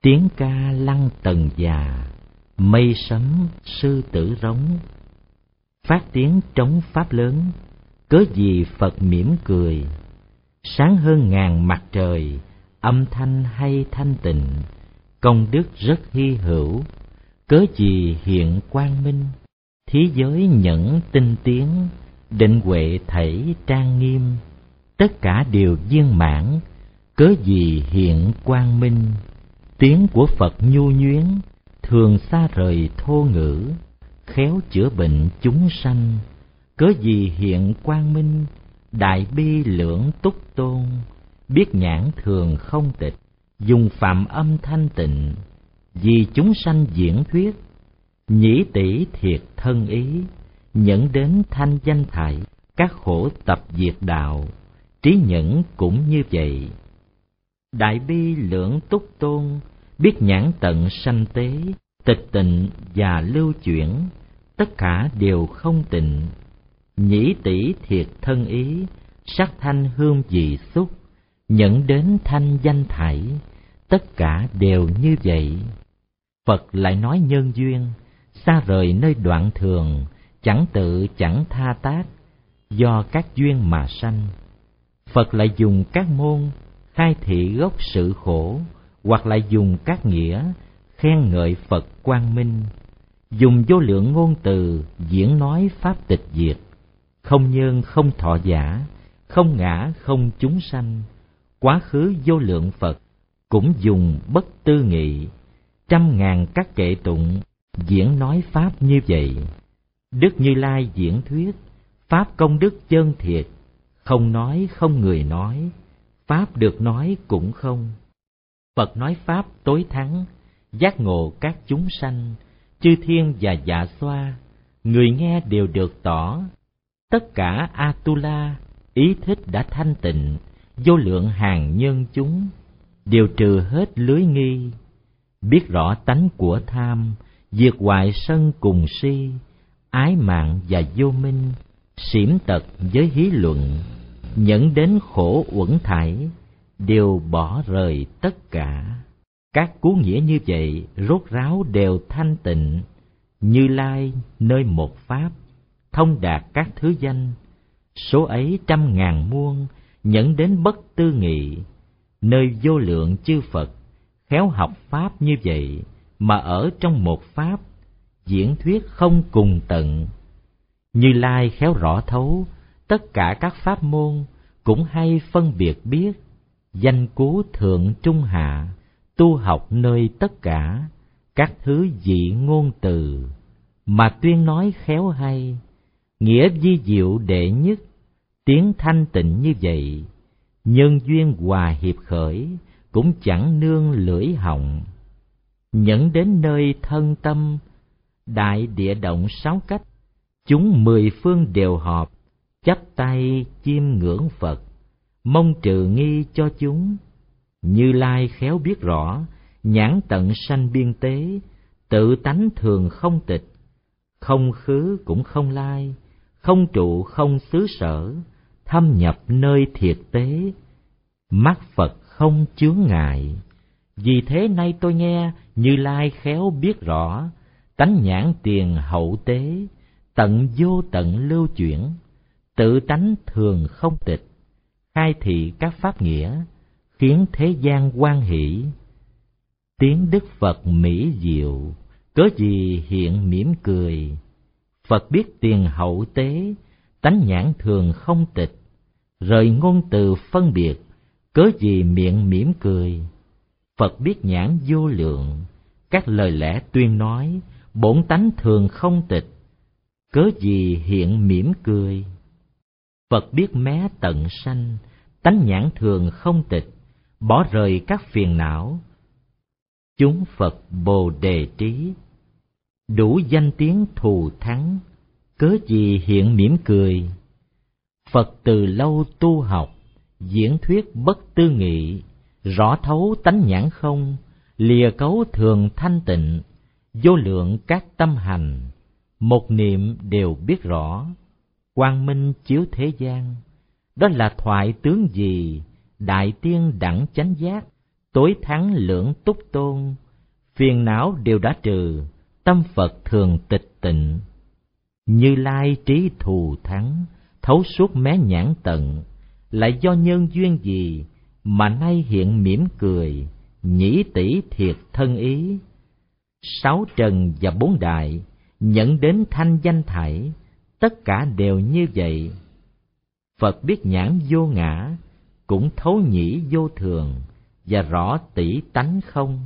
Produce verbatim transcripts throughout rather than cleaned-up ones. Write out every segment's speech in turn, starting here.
tiếng ca lăng tần già, mây sấm sư tử rống. Phát tiếng trống pháp lớn, cớ gì Phật mỉm cười. Sáng hơn ngàn mặt trời, âm thanh hay thanh tịnh. Công đức rất hy hữu, cớ gì hiện quang minh. Thí giới nhẫn tinh tiến, định huệ thảy trang nghiêm. Tất cả đều viên mãn, cớ gì hiện quang minh. Tiếng của Phật nhu nhuyến, thường xa rời thô ngữ. Khéo chữa bệnh chúng sanh, cớ gì hiện quang minh. Đại bi lưỡng túc tôn, biết nhãn thường không tịch. Dùng phạm âm thanh tịnh, vì chúng sanh diễn thuyết. Nhĩ tỷ thiệt thân ý, nhẫn đến thanh danh thải. Các khổ tập diệt đạo, trí nhẫn cũng như vậy. Đại bi lưỡng túc tôn, biết nhãn tận sanh tế. Tịch tịnh và lưu chuyển, tất cả đều không tịnh. Nhĩ tỷ thiệt thân ý, sắc thanh hương vị xúc. Nhẫn đến thanh danh thảy, tất cả đều như vậy. Phật lại nói nhân duyên, xa rời nơi đoạn thường. Chẳng tự chẳng tha tác, do các duyên mà sanh. Phật lại dùng các môn khai thị gốc sự khổ, hoặc lại dùng các nghĩa khen ngợi Phật quang minh. Dùng vô lượng ngôn từ diễn nói pháp tịch diệt. Không nhân không thọ giả, không ngã không chúng sanh. Quá khứ vô lượng Phật cũng dùng bất tư nghị. Trăm ngàn các kệ tụng diễn nói pháp như vậy. Đức Như Lai diễn thuyết pháp công đức chân thiệt. Không nói không người nói, pháp được nói cũng không. Phật nói pháp tối thắng, giác ngộ các chúng sanh. Chư thiên và dạ xoa, người nghe đều được tỏ. Tất cả Atula, ý thích đã thanh tịnh. Vô lượng hàng nhân chúng, đều trừ hết lưới nghi. Biết rõ tánh của tham, diệt hoại sân cùng si. Ái mạng và vô minh, xỉm tật với hí luận. Nhẫn đến khổ uẩn thải, đều bỏ rời tất cả. Các cú nghĩa như vậy rốt ráo đều thanh tịnh. Như Lai nơi một pháp, thông đạt các thứ danh. Số ấy trăm ngàn muôn, nhẫn đến bất tư nghị. Nơi vô lượng chư Phật, khéo học pháp như vậy. Mà ở trong một pháp, diễn thuyết không cùng tận. Như Lai khéo rõ thấu, tất cả các pháp môn, cũng hay phân biệt biết. Danh cú thượng trung hạ, tu học nơi tất cả. Các thứ dị ngôn từ, mà tuyên nói khéo hay. Nghĩa vi diệu đệ nhất, tiếng thanh tịnh như vậy. Nhân duyên hòa hiệp khởi, cũng chẳng nương lưỡi họng. Nhẫn đến nơi thân tâm, đại địa động sáu cách. Chúng mười phương đều họp, chắp tay chiêm ngưỡng Phật. Mong trừ nghi cho chúng. Như Lai khéo biết rõ, nhãn tận sanh biên tế. Tự tánh thường không tịch, không khứ cũng không lai. Không trụ không xứ sở, thâm nhập nơi thiệt tế. Mắt Phật không chướng ngại. Vì thế nay tôi nghe Như Lai khéo biết rõ, tánh nhãn tiền hậu tế, tận vô tận lưu chuyển. Tự tánh thường không tịch, khai thị các pháp nghĩa, khiến thế gian hoan hỷ. Tiếng Đức Phật mỹ diệu, cớ gì hiện mỉm cười. Phật biết tiền hậu tế, tánh nhãn thường không tịch. Rời ngôn từ phân biệt, cớ gì miệng mỉm cười. Phật biết nhãn vô lượng, các lời lẽ tuyên nói, bổn tánh thường không tịch. Cớ gì hiện mỉm cười. Phật biết mé tận sanh, tánh nhãn thường không tịch. Bỏ rời các phiền não, chúng Phật bồ đề trí. Đủ danh tiếng thù thắng, cớ gì hiện mỉm cười. Phật từ lâu tu học, diễn thuyết bất tư nghị. Rõ thấu tánh nhãn không, lìa cấu thường thanh tịnh. Vô lượng các tâm hành, một niệm đều biết rõ. Quang minh chiếu thế gian, đó là thoại tướng gì. Đại tiên đẳng chánh giác, tối thắng lưỡng túc tôn, phiền não đều đã trừ, tâm Phật thường tịch tịnh. Như Lai trí thù thắng, thấu suốt mé nhãn tận, lại do nhân duyên gì mà nay hiện mỉm cười, nhĩ tỷ thiệt thân ý. Sáu trần và bốn đại nhận đến thanh danh thảy, tất cả đều như vậy. Phật biết nhãn vô ngã, cũng thấu nhĩ vô thường, và rõ tỷ tánh không.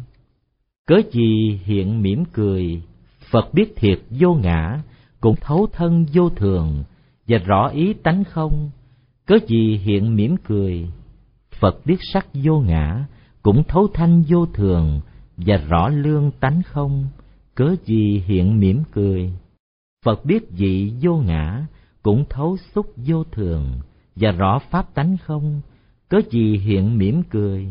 Cớ gì hiện mỉm cười, Phật biết thiệt vô ngã, cũng thấu thân vô thường, và rõ ý tánh không. Cớ gì hiện mỉm cười, Phật biết sắc vô ngã, cũng thấu thanh vô thường, và rõ lương tánh không. Cớ gì hiện mỉm cười, Phật biết vị vô ngã, cũng thấu xúc vô thường, và rõ pháp tánh không. Cớ gì hiện mỉm cười,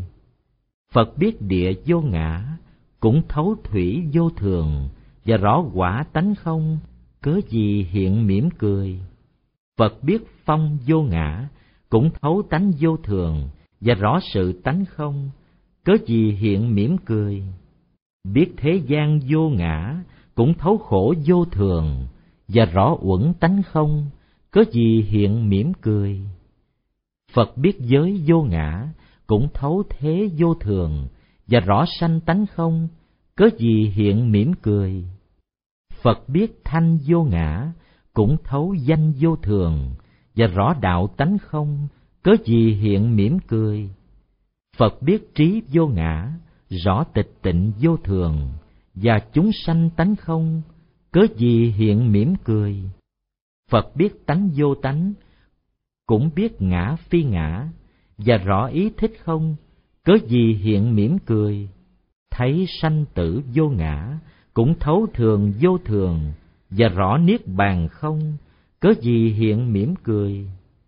Phật biết địa vô ngã, cũng thấu thủy vô thường, và rõ quả tánh không. Cớ gì hiện mỉm cười, Phật biết phong vô ngã, cũng thấu tánh vô thường, và rõ sự tánh không. Cớ gì hiện mỉm cười, biết thế gian vô ngã, cũng thấu khổ vô thường, và rõ uẩn tánh không. Cớ gì hiện mỉm cười, Phật biết giới vô ngã, cũng thấu thế vô thường, và rõ sanh tánh không. Cớ gì hiện mỉm cười, Phật biết thanh vô ngã, cũng thấu danh vô thường, và rõ đạo tánh không. Cớ gì hiện mỉm cười, Phật biết trí vô ngã, rõ tịch tịnh vô thường, và chúng sanh tánh không. Cớ gì hiện mỉm cười, Phật biết tánh vô tánh, cũng biết ngã phi ngã, và rõ ý thích không. Cớ gì hiện mỉm cười, thấy sanh tử vô ngã, cũng thấu thường vô thường, và rõ niết bàn không. Cớ gì hiện mỉm cười,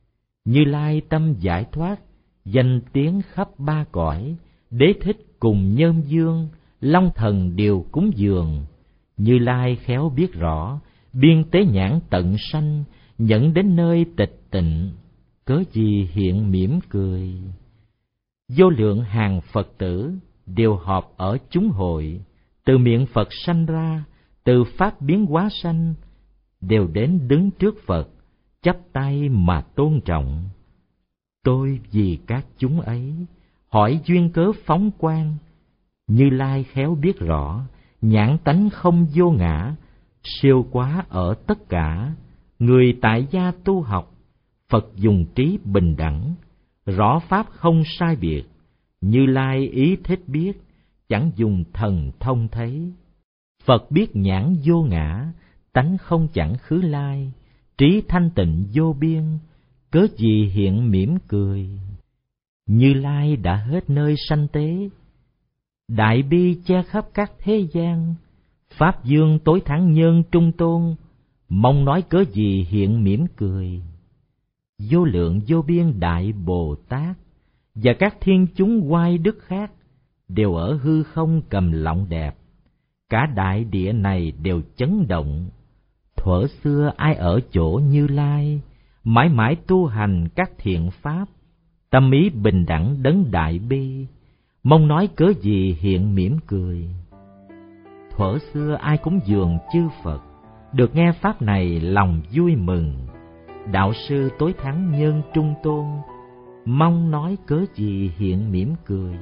Như Lai tâm giải thoát, danh tiếng khắp ba cõi, đế thích cùng nhơm dương, long thần đều cúng dường. Như Lai khéo biết rõ, biên tế nhãn tận sanh, nhận đến nơi tịch tịnh. Cớ gì hiện mỉm cười, vô lượng hàng Phật tử đều họp ở chúng hội, từ miệng Phật sanh ra, từ pháp biến hóa sanh, đều đến đứng trước Phật, chắp tay mà tôn trọng. Tôi vì các chúng ấy, hỏi duyên cớ phóng quang. Như Lai khéo biết rõ, nhãn tánh không vô ngã, siêu quá ở tất cả. Người tại gia tu học, Phật dùng trí bình đẳng, rõ pháp không sai biệt. Như Lai ý thích biết, chẳng dùng thần thông thấy. Phật biết nhãn vô ngã, tánh không chẳng khứ lai, trí thanh tịnh vô biên. Cớ gì hiện mỉm cười, Như Lai đã hết nơi sanh tế, đại bi che khắp các thế gian. Pháp dương tối thắng nhân trung tôn, mong nói cớ gì hiện mỉm cười. Vô lượng vô biên đại Bồ Tát và các thiên chúng oai đức khác đều ở hư không cầm lọng đẹp. Cả đại địa này đều chấn động. Thuở xưa ai ở chỗ Như Lai, mãi mãi tu hành các thiện pháp, tâm ý bình đẳng đấng đại bi, mong nói cớ gì hiện mỉm cười. Thuở xưa ai cúng dường chư Phật, được nghe pháp này lòng vui mừng. Đạo sư tối thắng nhân trung tôn, mong nói cớ gì hiện mỉm cười.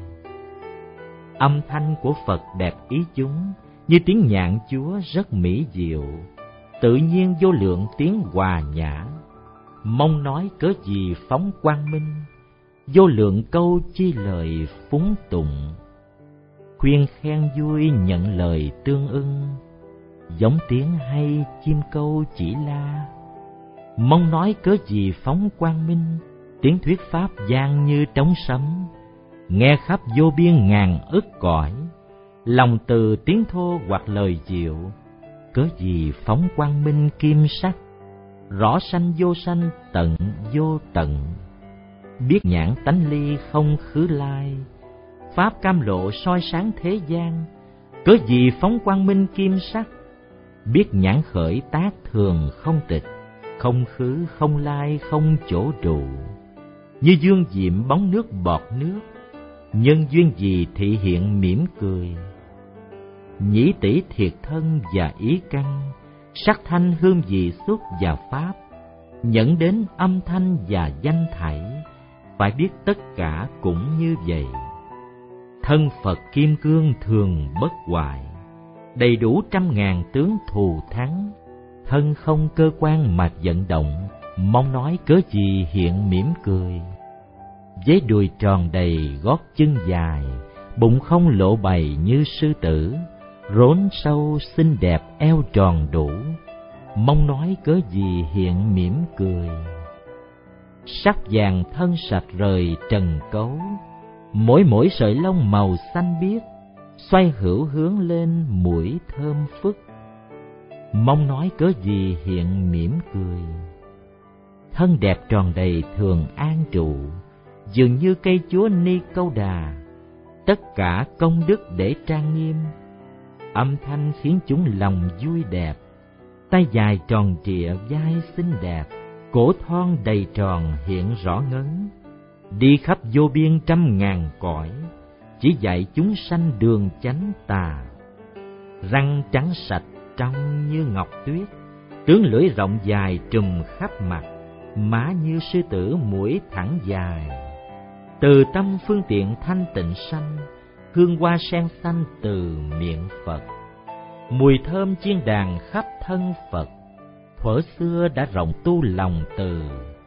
Âm thanh của Phật đẹp ý chúng, như tiếng nhạn Chúa rất mỹ diệu, tự nhiên vô lượng tiếng hòa nhã. Mong nói cớ gì phóng quang minh, vô lượng câu chi lời phúng tụng. Khuyên khen vui nhận lời tương ưng, giống tiếng hay chim câu chỉ la. Mong nói cớ gì phóng quang minh, tiếng thuyết pháp vang như trống sấm. Nghe khắp vô biên ngàn ức cõi, lòng từ tiếng thô hoặc lời diệu. Cớ gì phóng quang minh kim sắc, rõ sanh vô sanh tận vô tận. Biết nhãn tánh ly không khứ lai, pháp cam lộ soi sáng thế gian. Cớ gì phóng quang minh kim sắc, biết nhãn khởi tác thường không tịch, không khứ không lai không chỗ trụ. Như dương diệm bóng nước bọt nước, nhân duyên gì thị hiện mỉm cười. Nhĩ tỷ thiệt thân và ý căn, sắc thanh hương vị xuất và pháp, nhẫn đến âm thanh và danh thảy, phải biết tất cả cũng như vậy. Thân Phật kim cương thường bất hoại, đầy đủ trăm ngàn tướng thù thắng. Thân không cơ quan mà vận động, mong nói cớ gì hiện mỉm cười. Với đùi tròn đầy gót chân dài, bụng không lộ bày như sư tử, rốn sâu xinh đẹp eo tròn đủ, mong nói cớ gì hiện mỉm cười. Sắc vàng thân sạch rời trần cấu, mỗi mỗi sợi lông màu xanh biếc, xoay hữu hướng lên mũi thơm phức, mong nói cớ gì hiện mỉm cười. Thân đẹp tròn đầy thường an trụ, dường như cây chúa Ni Câu Đà, tất cả công đức để trang nghiêm. Âm thanh khiến chúng lòng vui đẹp, tay dài tròn trịa vai xinh đẹp, cổ thon đầy tròn hiện rõ ngấn. Đi khắp vô biên trăm ngàn cõi, chỉ dạy chúng sanh đường chánh tà. Răng trắng sạch trong như ngọc tuyết, tướng lưỡi rộng dài trùm khắp mặt, má như sư tử mũi thẳng dài. Từ tâm phương tiện thanh tịnh sanh, hương hoa sen xanh từ miệng Phật. Mùi thơm chiên đàn khắp thân Phật, thuở xưa đã rộng tu lòng từ.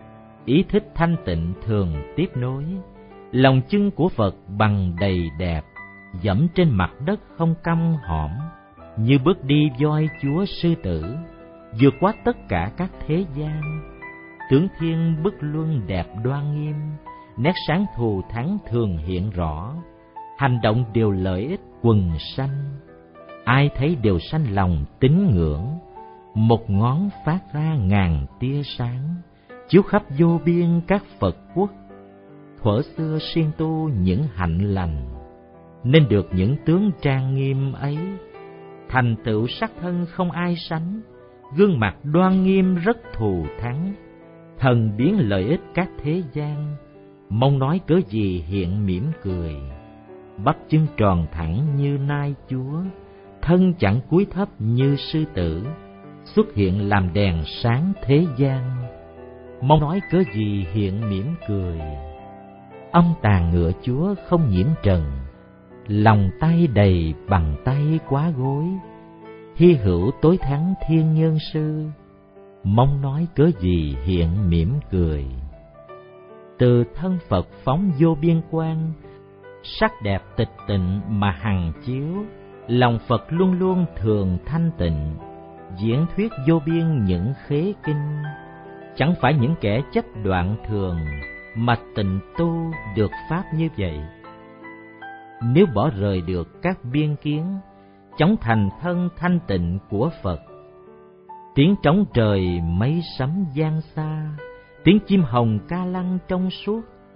Ý thích thanh tịnh thường tiếp nối, lòng chân của Phật bằng đầy đẹp, dẫm trên mặt đất không căm hõm, như bước đi voi chúa sư tử, vượt qua tất cả các thế gian. Tướng thiên bức luân đẹp đoan nghiêm, nét sáng thù thắng thường hiện rõ, hành động đều lợi ích quần sanh. Ai thấy đều sanh lòng tín ngưỡng, một ngón phát ra ngàn tia sáng, chiếu khắp vô biên các Phật quốc. Thuở xưa siêng tu những hạnh lành, nên được những tướng trang nghiêm ấy. Thành tựu sắc thân không ai sánh, gương mặt đoan nghiêm rất thù thắng. Thần biến lợi ích các thế gian, mong nói cớ gì hiện mỉm cười. Bắp chân tròn thẳng như nai chúa, thân chẳng cúi thấp như sư tử, xuất hiện làm đèn sáng thế gian, mong nói cớ gì hiện mỉm cười. Âm tàn ngựa chúa không nhiễm trần, lòng tay đầy bằng tay quá gối, hy hữu tối thắng thiên nhân sư, mong nói cớ gì hiện mỉm cười. Từ thân Phật phóng vô biên quang, sắc đẹp tịch tịnh mà hằng chiếu, lòng Phật luôn luôn thường thanh tịnh, diễn thuyết vô biên những khế kinh. Chẳng phải những kẻ chấp đoạn thường, mà tịnh tu được pháp như vậy. Nếu bỏ rời được các biên kiến, chóng thành thân thanh tịnh của Phật. Tiếng trống trời mây sấm vang xa, tiếng chim hồng ca lăng trong suốt.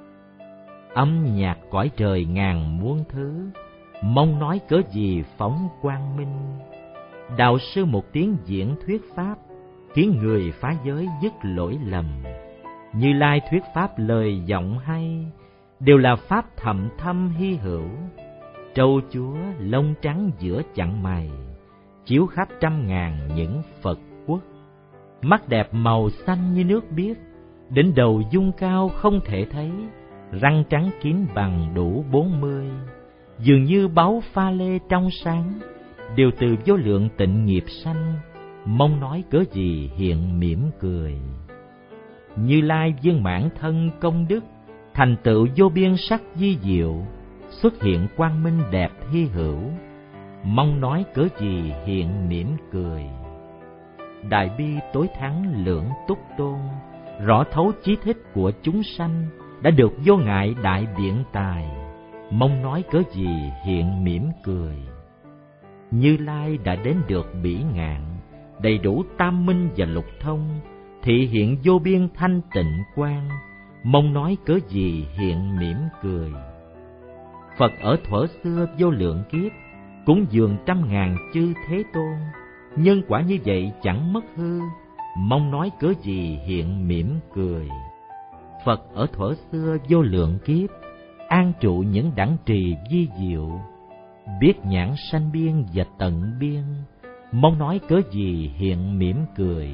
Âm nhạc cõi trời ngàn muôn thứ, mong nói cớ gì phóng quang minh. Đạo sư một tiếng diễn thuyết pháp, khiến người phá giới dứt lỗi lầm. Như Lai thuyết pháp lời giọng hay, đều là pháp thậm thâm hy hữu. Trâu chúa lông trắng giữa chặng mày, chiếu khắp trăm ngàn những Phật quốc. Mắt đẹp màu xanh như nước biếc, đỉnh đầu dung cao không thể thấy. Răng trắng kín bằng đủ bốn mươi, dường như báu pha lê trong sáng, đều từ vô lượng tịnh nghiệp sanh, mong nói cớ gì hiện mỉm cười. Như Lai viên mãn thân công đức, thành tựu vô biên sắc di diệu, xuất hiện quang minh đẹp hy hữu, mong nói cớ gì hiện mỉm cười. Đại bi tối thắng lưỡng túc tôn, rõ thấu chí thích của chúng sanh, đã được vô ngại đại biện tài, mong nói cớ gì hiện mỉm cười. Như Lai đã đến được bỉ ngạn, đầy đủ tam minh và lục thông, thị hiện vô biên thanh tịnh quang, mong nói cớ gì hiện mỉm cười. Phật ở thuở xưa vô lượng kiếp, cúng dường trăm ngàn chư thế tôn, nhân quả như vậy chẳng mất hư, mong nói cớ gì hiện mỉm cười. Phật ở thuở xưa vô lượng kiếp, an trụ những đẳng trì vi diệu, biết nhãn sanh biên và tận biên, mong nói cớ gì hiện mỉm cười.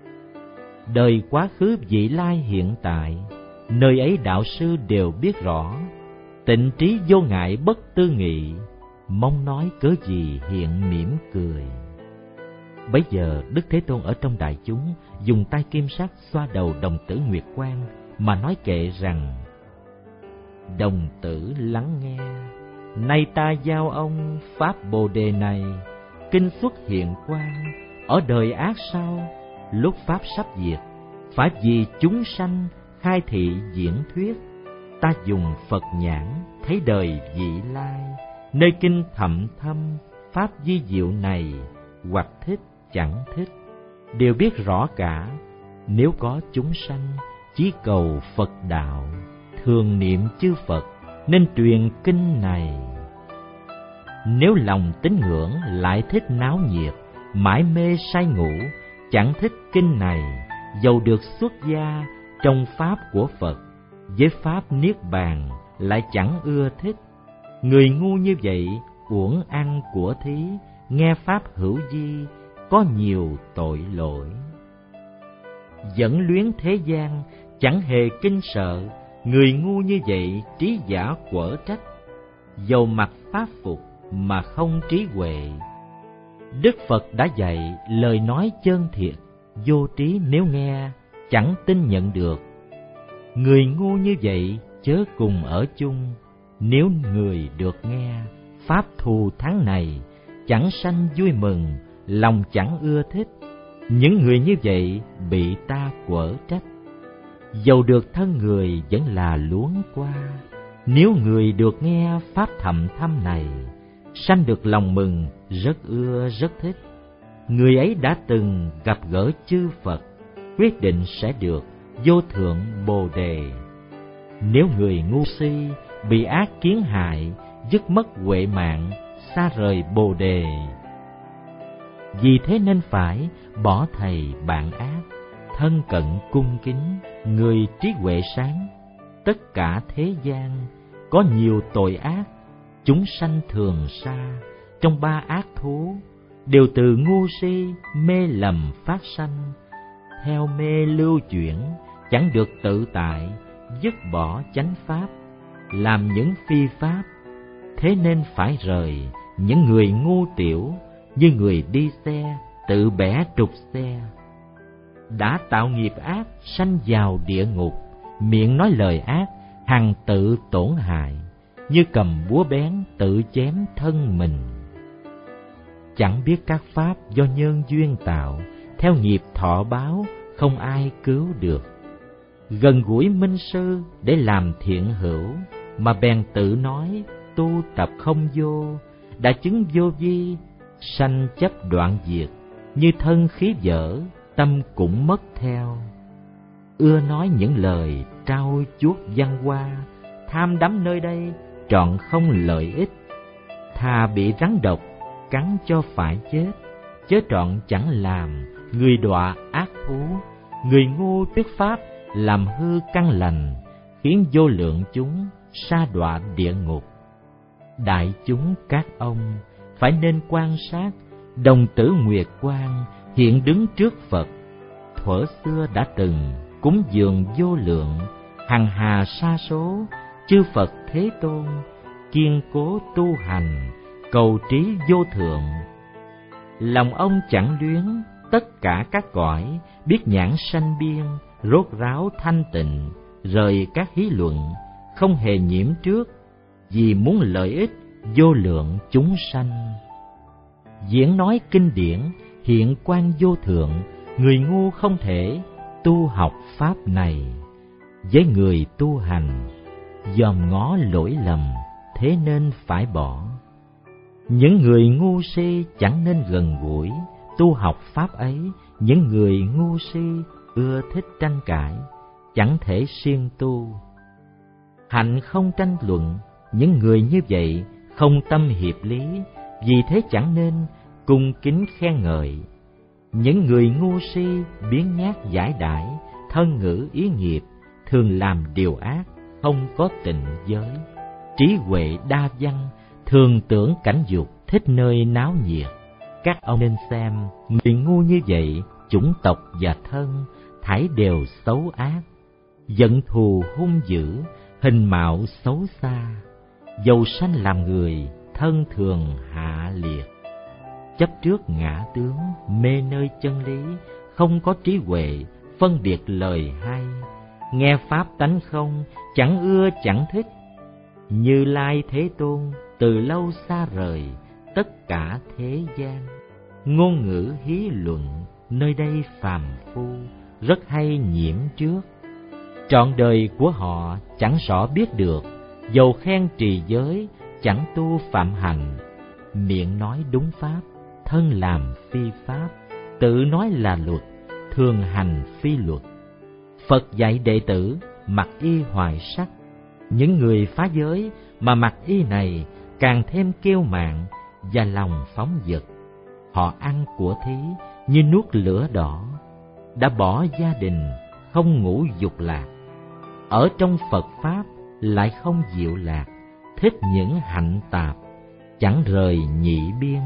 Đời quá khứ vị lai hiện tại, nơi ấy đạo sư đều biết rõ, tịnh trí vô ngại bất tư nghị, mong nói cớ gì hiện mỉm cười. Bấy giờ Đức Thế Tôn ở trong đại chúng dùng tay kim sắc xoa đầu đồng tử Nguyệt Quang mà nói kệ rằng: Đồng tử lắng nghe, nay ta giao ông pháp Bồ đề này, kinh xuất hiện quang, ở đời ác sau, lúc pháp sắp diệt, phải vì chúng sanh khai thị diễn thuyết, ta dùng Phật nhãn thấy đời vị lai, nơi kinh thậm thâm pháp vi diệu này, hoặc thích chẳng thích, đều biết rõ cả. Nếu có chúng sanh chí cầu Phật đạo, thường niệm chư Phật nên truyền kinh này. Nếu lòng tín ngưỡng lại thích náo nhiệt, mãi mê say ngủ, chẳng thích kinh này, dầu được xuất gia trong pháp của Phật, với pháp niết bàn lại chẳng ưa thích. Người ngu như vậy uổng ăn của thí, nghe pháp hữu vi có nhiều tội lỗi. Dẫn luyến thế gian chẳng hề kinh sợ, người ngu như vậy trí giả quở trách, dầu mặc pháp phục mà không trí huệ. Đức Phật đã dạy lời nói chân thiệt, vô trí nếu nghe chẳng tin nhận được. Người ngu như vậy chớ cùng ở chung, nếu người được nghe pháp thù thắng này, chẳng sanh vui mừng, lòng chẳng ưa thích. Những người như vậy bị ta quở trách, dầu được thân người vẫn là luống qua. Nếu người được nghe pháp thậm thâm này, sanh được lòng mừng, rất ưa rất thích. Người ấy đã từng gặp gỡ chư Phật, quyết định sẽ được vô thượng Bồ đề. Nếu người ngu si bị ác kiến hại, dứt mất huệ mạng, xa rời Bồ đề. Vì thế nên phải bỏ thầy bạn ác, thân cận cung kính người trí huệ sáng. Tất cả thế gian có nhiều tội ác, chúng sanh thường xa trong ba ác thú, đều từ ngu si mê lầm phát sanh. Theo mê lưu chuyển chẳng được tự tại, dứt bỏ chánh pháp, làm những phi pháp. Thế nên phải rời những người ngu tiểu, như người đi xe tự bẻ trục xe. Đã tạo nghiệp ác sanh vào địa ngục, miệng nói lời ác hằng tự tổn hại, như cầm búa bén tự chém thân mình. Chẳng biết các pháp do nhân duyên tạo, theo nghiệp thọ báo không ai cứu được. Gần gũi minh sư để làm thiện hữu, mà bèn tự nói tu tập không vô, đã chứng vô vi, sanh chấp đoạn diệt, như thân khí vỡ, tâm cũng mất theo. Ưa nói những lời trao chuốt văn hoa, tham đắm nơi đây trọn không lợi ích. Thà bị rắn độc cắn cho phải chết, chớ trọn chẳng làm người đọa ác thú. Người ngu trước pháp làm hư căn lành, khiến vô lượng chúng sa đọa địa ngục. Đại chúng các ông phải nên quan sát, đồng tử Nguyệt Quang hiện đứng trước Phật. Thuở xưa đã từng cúng dường vô lượng, hằng hà sa số, chư Phật Thế Tôn kiên cố tu hành, cầu trí vô thượng. Lòng ông chẳng luyến tất cả các cõi, biết nhãn sanh biên, rốt ráo thanh tịnh, rời các hí luận, không hề nhiễm trước, vì muốn lợi ích vô lượng chúng sanh. Diễn nói kinh điển hiện quan vô thượng, người ngu không thể tu học pháp này. Với người tu hành dòm ngó lỗi lầm, thế nên phải bỏ. Những người ngu si chẳng nên gần gũi tu học pháp ấy. Những người ngu si ưa thích tranh cãi, chẳng thể siêng tu. Hạnh không tranh luận, những người như vậy không tâm hiệp lý, vì thế chẳng nên cung kính khen ngợi. Những người ngu si biếng nhác giải đãi, thân ngữ ý nghiệp, thường làm điều ác, không có tịnh giới. trí huệ đa văn, thường tưởng cảnh dục, thích nơi náo nhiệt. Các ông nên xem, người ngu như vậy, chủng tộc và thân, thảy đều xấu ác, giận thù hung dữ, hình mạo xấu xa, dầu sanh làm người, thân thường hạ liệt. Chấp trước ngã tướng, mê nơi chân lý, không có trí huệ, phân biệt lời hay, nghe pháp tánh không, chẳng ưa chẳng thích. Như Lai Thế Tôn từ lâu xa rời tất cả thế gian, ngôn ngữ hí luận nơi đây phàm phu rất hay nhiễm trước. Trọn đời của họ chẳng rõ biết được, dầu khen trì giới chẳng tu phạm hành. Miệng nói đúng pháp, thân làm phi pháp, tự nói là luật, thường hành phi luật. Phật dạy đệ tử mặc y hoài sắc, những người phá giới mà mặc y này càng thêm kiêu mạn và lòng phóng dật. Họ ăn của thí như nuốt lửa đỏ, đã bỏ gia đình không ngủ dục lạc. Ở trong Phật Pháp lại không diệu lạc, thích những hạnh tạp, chẳng rời nhị biên.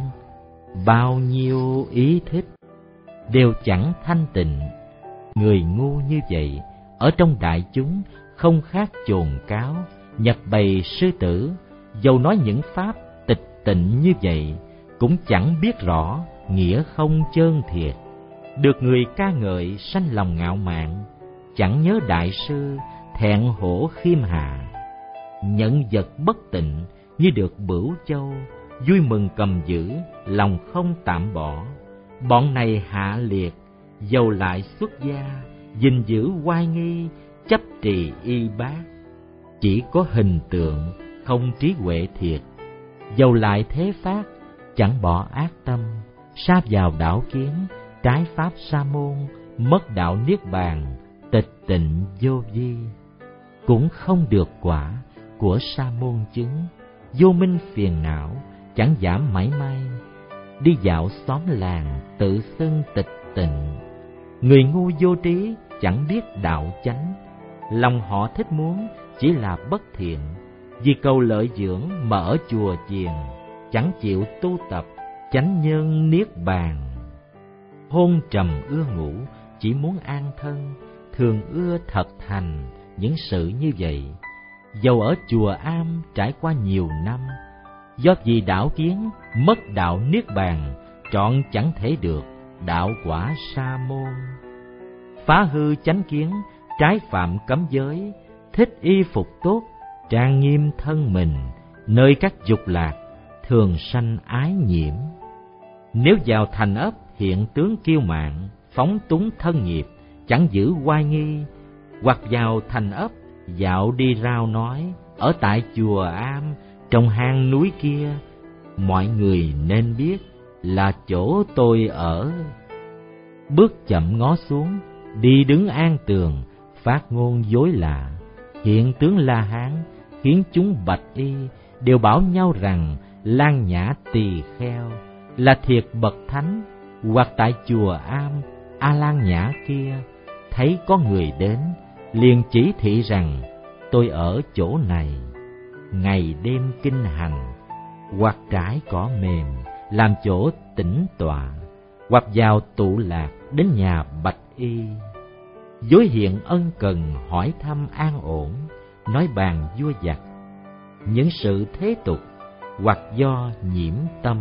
Bao nhiêu ý thích đều chẳng thanh tịnh. Người ngu như vậy ở trong đại chúng không khác chồn cáo, nhập bầy sư tử. Dầu nói những pháp tịch tịnh như vậy, cũng chẳng biết rõ nghĩa không chơn thiệt. Được người ca ngợi sanh lòng ngạo mạn, chẳng nhớ đại sư thẹn hổ khiêm hạ. Nhận vật bất tịnh như được bửu châu, vui mừng cầm giữ, lòng không tạm bỏ. Bọn này hạ liệt, dầu lại xuất gia, gìn giữ oai nghi, chấp trì y bát. Chỉ có hình tượng, không trí huệ thiệt. Dầu lại thế phát, chẳng bỏ ác tâm, sa vào đạo kiến, trái pháp sa môn, mất đạo niết bàn, tịch tịnh vô vi. Cũng không được quả của sa môn chứng, vô minh phiền não, chẳng giảm mảy may. Đi dạo xóm làng, tự xưng tịch tịnh. Người ngu vô trí, chẳng biết đạo chánh. Lòng họ thích muốn chỉ là bất thiện, vì cầu lợi dưỡng mà ở chùa chiền, chẳng chịu tu tập chánh nhân niết bàn. Hôn trầm ưa ngủ, chỉ muốn an thân, thường ưa thật thành những sự như vậy. Dầu ở chùa am trải qua nhiều năm, do vì đạo kiến mất đạo niết bàn, trọn chẳng thể được đạo quả sa môn. Phá hư chánh kiến, trái phạm cấm giới, thích y phục tốt, trang nghiêm thân mình, nơi các dục lạc thường sanh ái nhiễm. Nếu vào thành ấp hiện tướng kiêu mạn, phóng túng thân nghiệp, chẳng giữ oai nghi. Hoặc vào thành ấp dạo đi rao nói, ở tại chùa am trong hang núi kia, mọi người nên biết là chỗ tôi ở. Bước chậm ngó xuống, đi đứng an tường, phát ngôn dối lạ, hiện tướng La Hán, khiến chúng bạch y đều bảo nhau rằng Lan Nhã Tỳ Kheo là thiệt bậc thánh. Hoặc tại chùa am A Lan Nhã kia, thấy có người đến, liền chỉ thị rằng tôi ở chỗ này, ngày đêm kinh hành. Hoặc trải cỏ mềm làm chỗ tĩnh tọa, hoặc vào tụ lạc đến nhà bạch y, dối hiện ân cần hỏi thăm an ổn, nói bàn vua vặt những sự thế tục, hoặc do nhiễm tâm.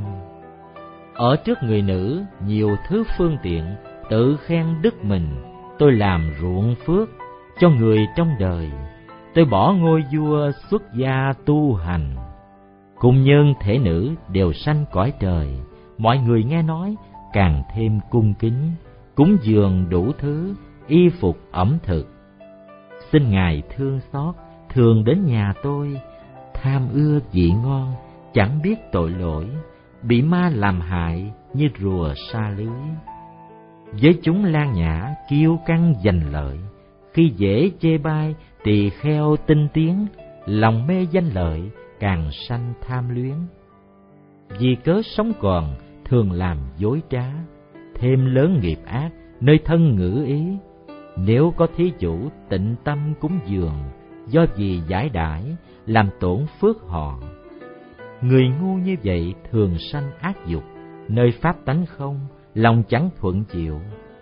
Ở trước người nữ nhiều thứ phương tiện, tự khen đức mình, tôi làm ruộng phước cho người trong đời, tôi bỏ ngôi vua xuất gia tu hành. Cùng nhân thể nữ đều sanh cõi trời, mọi người nghe nói càng thêm cung kính, cúng dường đủ thứ, y phục ẩm thực. Xin Ngài thương xót, thường đến nhà tôi, tham ưa vị ngon, chẳng biết tội lỗi, bị ma làm hại như rùa sa lưới. Với chúng Lan Nhã kiêu căng giành lợi, khi dễ chê bai tỳ kheo tinh tiến, lòng mê danh lợi càng sanh tham luyến. Vì cớ sống còn thường làm dối trá, thêm lớn nghiệp ác nơi thân ngữ ý. Nếu có thí chủ tịnh tâm cúng dường, do vì giải đãi làm tổn phước họ. Người ngu như vậy thường sanh ác dục, nơi pháp tánh không, lòng chẳng thuận chịu.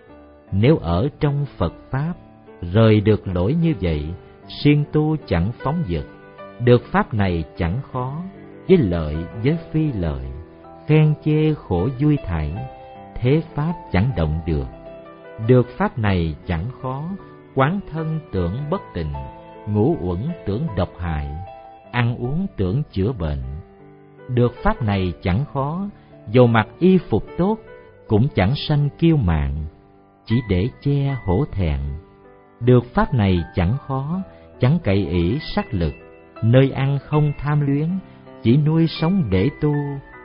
Nếu ở trong Phật Pháp, rời được lỗi như vậy, siêng tu chẳng phóng dật. Được Pháp này chẳng khó, với lợi với phi lợi, khen chê khổ vui thảy, thế Pháp chẳng động được. Được Pháp này chẳng khó, quán thân tưởng bất tịnh, ngủ uẩn tưởng độc hại, ăn uống tưởng chữa bệnh. Được Pháp này chẳng khó, dầu mặc y phục tốt, cũng chẳng sanh kiêu mạn, chỉ để che hổ thẹn. Được Pháp này chẳng khó, chẳng cậy ỷ sắc lực, nơi ăn không tham luyến, chỉ nuôi sống để tu.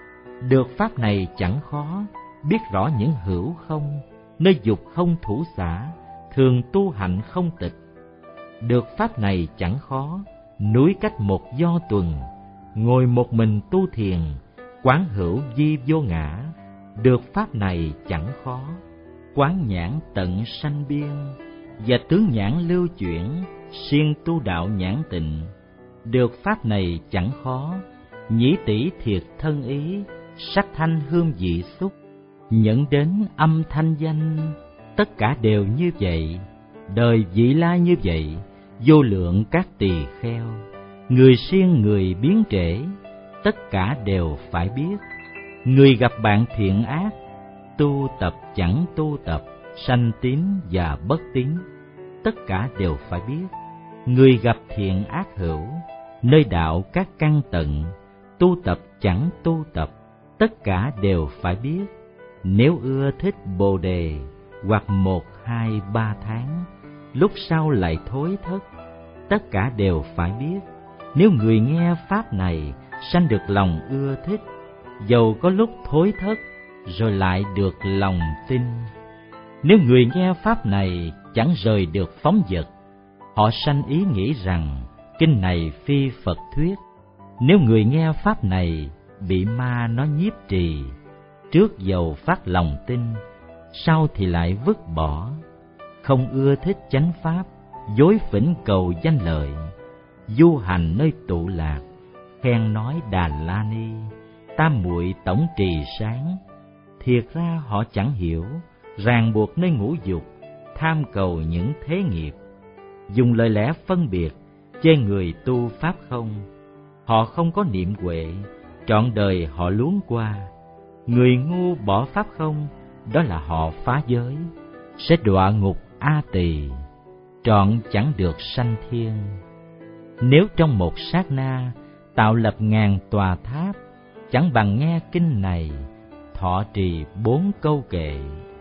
Được Pháp này chẳng khó, biết rõ những hữu không, nơi dục không thủ xả, thường tu hạnh không tịch. Được Pháp này chẳng khó, núi cách một do tuần, ngồi một mình tu thiền, quán hữu vi vô ngã. Được Pháp này chẳng khó, quán nhãn tận sanh biên, và tướng nhãn lưu chuyển, siêng tu đạo nhãn tịnh. Được Pháp này chẳng khó, nhĩ tỷ thiệt thân ý, sắc thanh hương vị xúc, nhẫn đến âm thanh danh. Tất cả đều như vậy, đời vị lai như vậy, vô lượng các tỳ kheo, người siêng người biến trễ, tất cả đều phải biết. Người gặp bạn thiện ác, tu tập chẳng tu tập, sanh tín và bất tín, tất cả đều phải biết. Người gặp thiện ác hữu, nơi đạo các căn tận, tu tập chẳng tu tập, tất cả đều phải biết. Nếu ưa thích Bồ đề, hoặc một hai ba tháng, lúc sau lại thối thất, tất cả đều phải biết. Nếu người nghe Pháp này sanh được lòng ưa thích, dầu có lúc thối thất, rồi lại được lòng tin. Nếu người nghe Pháp này chẳng rời được phóng dật, họ sanh ý nghĩ rằng kinh này phi Phật thuyết. Nếu người nghe Pháp này bị ma nó nhiếp trì, trước dầu phát lòng tin, sau thì lại vứt bỏ, không ưa thích chánh Pháp, dối phỉnh cầu danh lợi, du hành nơi tụ lạc, khen nói Đà La Ni, tam muội tổng trì sáng. Thiệt ra họ chẳng hiểu, ràng buộc nơi ngũ dục, tham cầu những thế nghiệp, dùng lời lẽ phân biệt, chê người tu Pháp không. Họ không có niệm huệ, trọn đời họ luống qua. Người ngu bỏ Pháp không, đó là họ phá giới, sẽ đọa ngục A Tỳ, trọn chẳng được sanh thiên. Nếu trong một sát na tạo lập ngàn tòa tháp, chẳng bằng nghe kinh này, thọ trì bốn câu kệ.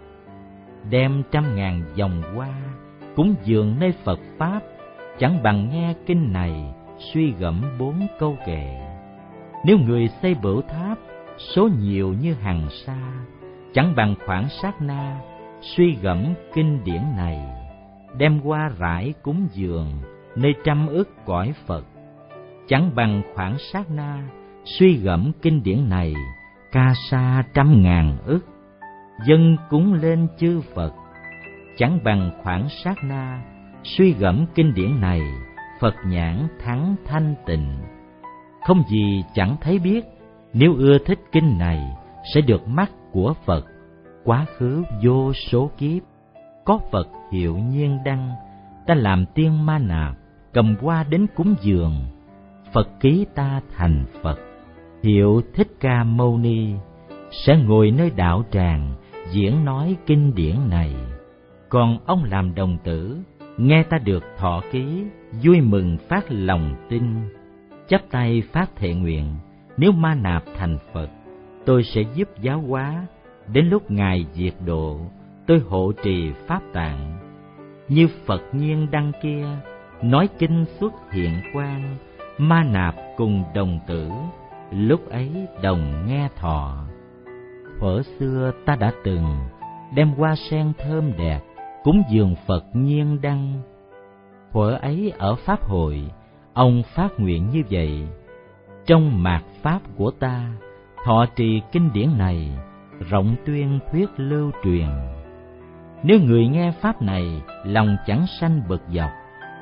Đem trăm ngàn vòng hoa cúng dường nơi Phật Pháp, chẳng bằng nghe kinh này, suy gẫm bốn câu kệ. Nếu người xây bửu tháp, số nhiều như hằng sa, chẳng bằng khoảng sát na, suy gẫm kinh điển này. Đem hoa rải cúng dường nơi trăm ức cõi Phật, chẳng bằng khoảng sát na, suy gẫm kinh điển này, ca sa trăm ngàn ức, dâng cúng lên chư Phật. Chẳng bằng khoảng sát na, suy gẫm kinh điển này, Phật nhãn thắng thanh tịnh. Không gì chẳng thấy biết, nếu ưa thích kinh này, sẽ được mắt của Phật. Quá khứ vô số kiếp, có Phật hiệu nhiên đăng, ta làm tiên Ma Nạp, cầm hoa đến cúng dường. Phật ký ta thành Phật, hiệu Thích Ca Mâu Ni, sẽ ngồi nơi đạo tràng, diễn nói kinh điển này. Còn ông làm đồng tử, nghe ta được thọ ký, vui mừng phát lòng tin, chắp tay phát thệ nguyện, nếu Ma Nạp thành Phật, tôi sẽ giúp giáo hóa. Đến lúc Ngài diệt độ, tôi hộ trì Pháp tạng. Như Phật nhiên đăng kia, nói kinh xuất hiện quang, Ma Nạp cùng đồng tử, lúc ấy đồng nghe thọ. Thuở xưa ta đã từng đem hoa sen thơm đẹp cúng dường Phật nhiên đăng. Thuở ấy ở Pháp hội, ông phát nguyện như vậy: trong mạt Pháp của ta, thọ trì kinh điển này, rộng tuyên thuyết lưu truyền. Nếu người nghe Pháp này, lòng chẳng sanh bực dọc,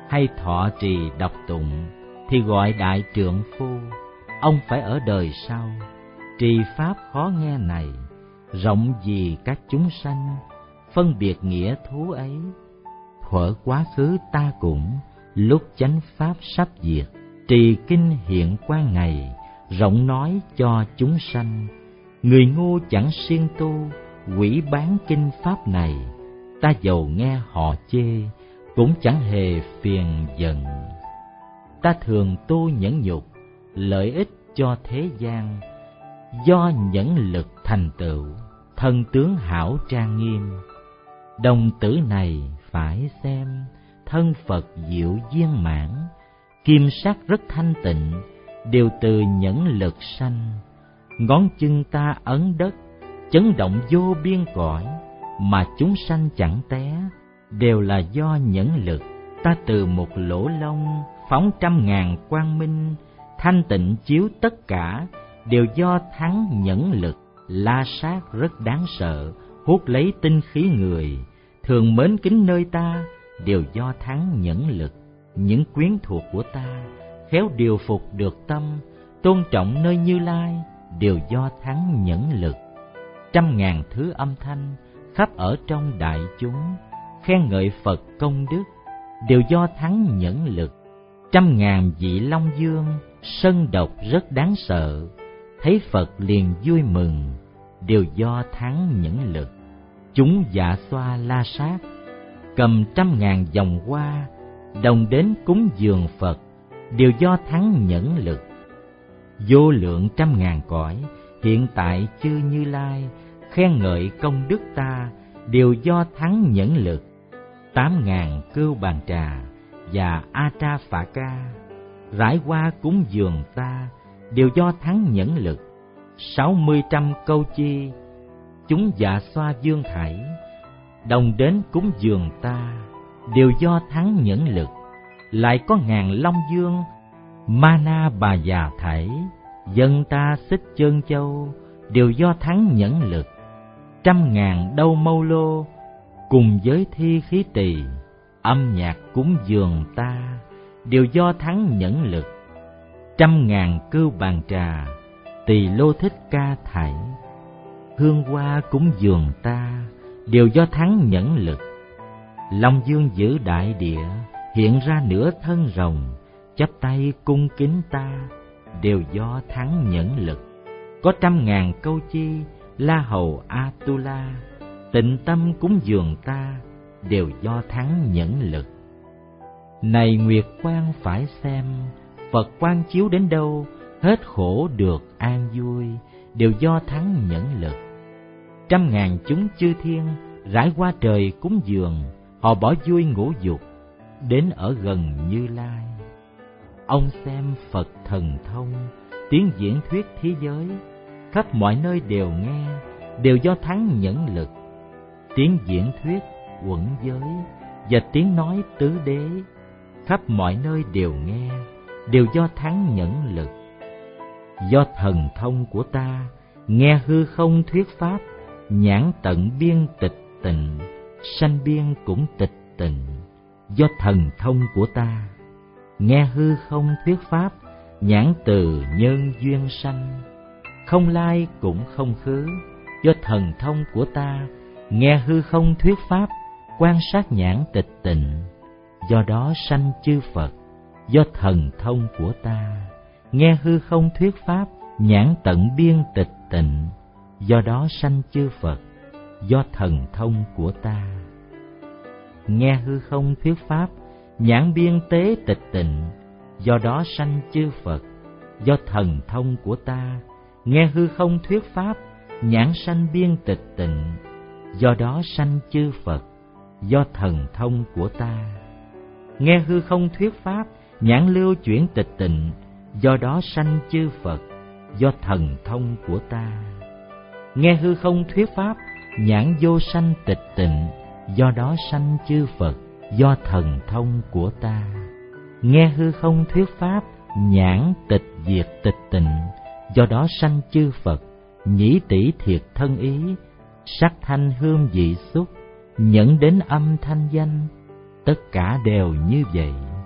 hay thọ trì đọc tụng thì gọi đại trượng phu. Ông phải ở đời sau, trì pháp khó nghe này, rộng vì các chúng sanh, phân biệt nghĩa thú ấy. Thuở quá khứ ta cũng, lúc chánh pháp sắp diệt, trì kinh hiện quan ngày, rộng nói cho chúng sanh. Người ngu chẳng siêng tu, quỷ bán kinh pháp này, ta dầu nghe họ chê, cũng chẳng hề phiền giận. Ta thường tu nhẫn nhục, lợi ích cho thế gian, do nhẫn lực thành tựu, thân tướng hảo trang nghiêm. Đồng tử này phải xem, thân Phật diệu viên mãn, kim sắc rất thanh tịnh, đều từ nhẫn lực sanh. Ngón chân ta ấn đất, chấn động vô biên cõi, mà chúng sanh chẳng té, đều là do nhẫn lực. Ta từ một lỗ lông phóng trăm ngàn quang minh, thanh tịnh chiếu tất cả, đều do thắng nhẫn lực. La Sát rất đáng sợ, hút lấy tinh khí người, thường mến kính nơi ta, đều do thắng nhẫn lực. Những quyến thuộc của ta khéo điều phục được tâm, tôn trọng nơi Như Lai, đều do thắng nhẫn lực. Trăm ngàn thứ âm thanh khắp ở trong đại chúng, khen ngợi Phật công đức, đều do thắng nhẫn lực. Trăm ngàn vị long dương sân độc rất đáng sợ, thấy Phật liền vui mừng, đều do thắng nhẫn lực. Chúng dạ xoa La Sát cầm trăm ngàn vòng hoa, đồng đến cúng dường Phật, đều do thắng nhẫn lực. Vô lượng trăm ngàn cõi hiện tại chư Như Lai, khen ngợi công đức ta, đều do thắng nhẫn lực. Tám ngàn cưu bàn trà và A Tra Phạ Ca rải hoa cúng dường ta, đều do thắng nhẫn lực. Sáu mươi trăm câu chi chúng dạ xoa dương thảy, đồng đến cúng dường ta, đều do thắng nhẫn lực. Lại có ngàn long dương ma na bà già thảy, dân ta xích chân châu, đều do thắng nhẫn lực. Trăm ngàn đâu mâu lô cùng với thi khí tỳ, âm nhạc cúng dường ta, đều do thắng nhẫn lực. Trăm ngàn cưu bàn trà tỳ lô thích ca thảy, hương hoa cúng dường ta, đều do thắng nhẫn lực. Long dương giữ đại địa, hiện ra nửa thân rồng, chắp tay cung kính ta, đều do thắng nhẫn lực. Có trăm ngàn câu chi La Hầu Atula, tịnh tâm cúng dường ta, đều do thắng nhẫn lực. Này Nguyệt Quang phải xem, Phật quang chiếu đến đâu, hết khổ được an vui, đều do thắng nhẫn lực. Trăm ngàn chúng chư thiên rải qua trời cúng dường, họ bỏ vui ngũ dục, đến ở gần Như Lai. Ông xem Phật thần thông, tiếng diễn thuyết thế giới, khắp mọi nơi đều nghe, đều do thắng nhẫn lực. Tiếng diễn thuyết uẩn giới và tiếng nói tứ đế, khắp mọi nơi đều nghe, đều do thắng nhẫn lực. Do thần thông của ta, nghe hư không thuyết pháp, nhãn tận biên tịch tịnh, sanh biên cũng tịch tịnh. Do thần thông của ta, nghe hư không thuyết pháp, nhãn từ nhân duyên sanh, không lai cũng không khứ. Do thần thông của ta, nghe hư không thuyết pháp, quan sát nhãn tịch tịnh, do đó sanh chư Phật. Do thần thông của ta, nghe hư không thuyết pháp, nhãn tận biên tịch tịnh, do đó sanh chư Phật. Do thần thông của ta, nghe hư không thuyết pháp, nhãn biên tế tịch tịnh, do đó sanh chư Phật. Do thần thông của ta, nghe hư không thuyết pháp, nhãn sanh biên tịch tịnh, do đó sanh chư Phật. Do thần thông của ta, nghe hư không thuyết pháp, nhãn lưu chuyển tịch tịnh, do đó sanh chư Phật. Do thần thông của ta, nghe hư không thuyết pháp, nhãn vô sanh tịch tịnh, do đó sanh chư Phật. Do thần thông của ta, nghe hư không thuyết pháp, nhãn tịch diệt tịch tịnh, do đó sanh chư Phật. Nhĩ tỷ thiệt thân ý, sắc thanh hương vị xúc, nhẫn đến âm thanh danh, tất cả đều như vậy.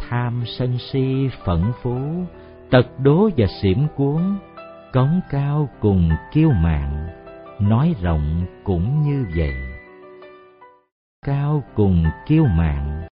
tham sân si phẫn phú, tật đố và xỉm cuốn, cống cao cùng kiêu mạn, nói rộng cũng như vậy. Cao cùng kiêu mạn,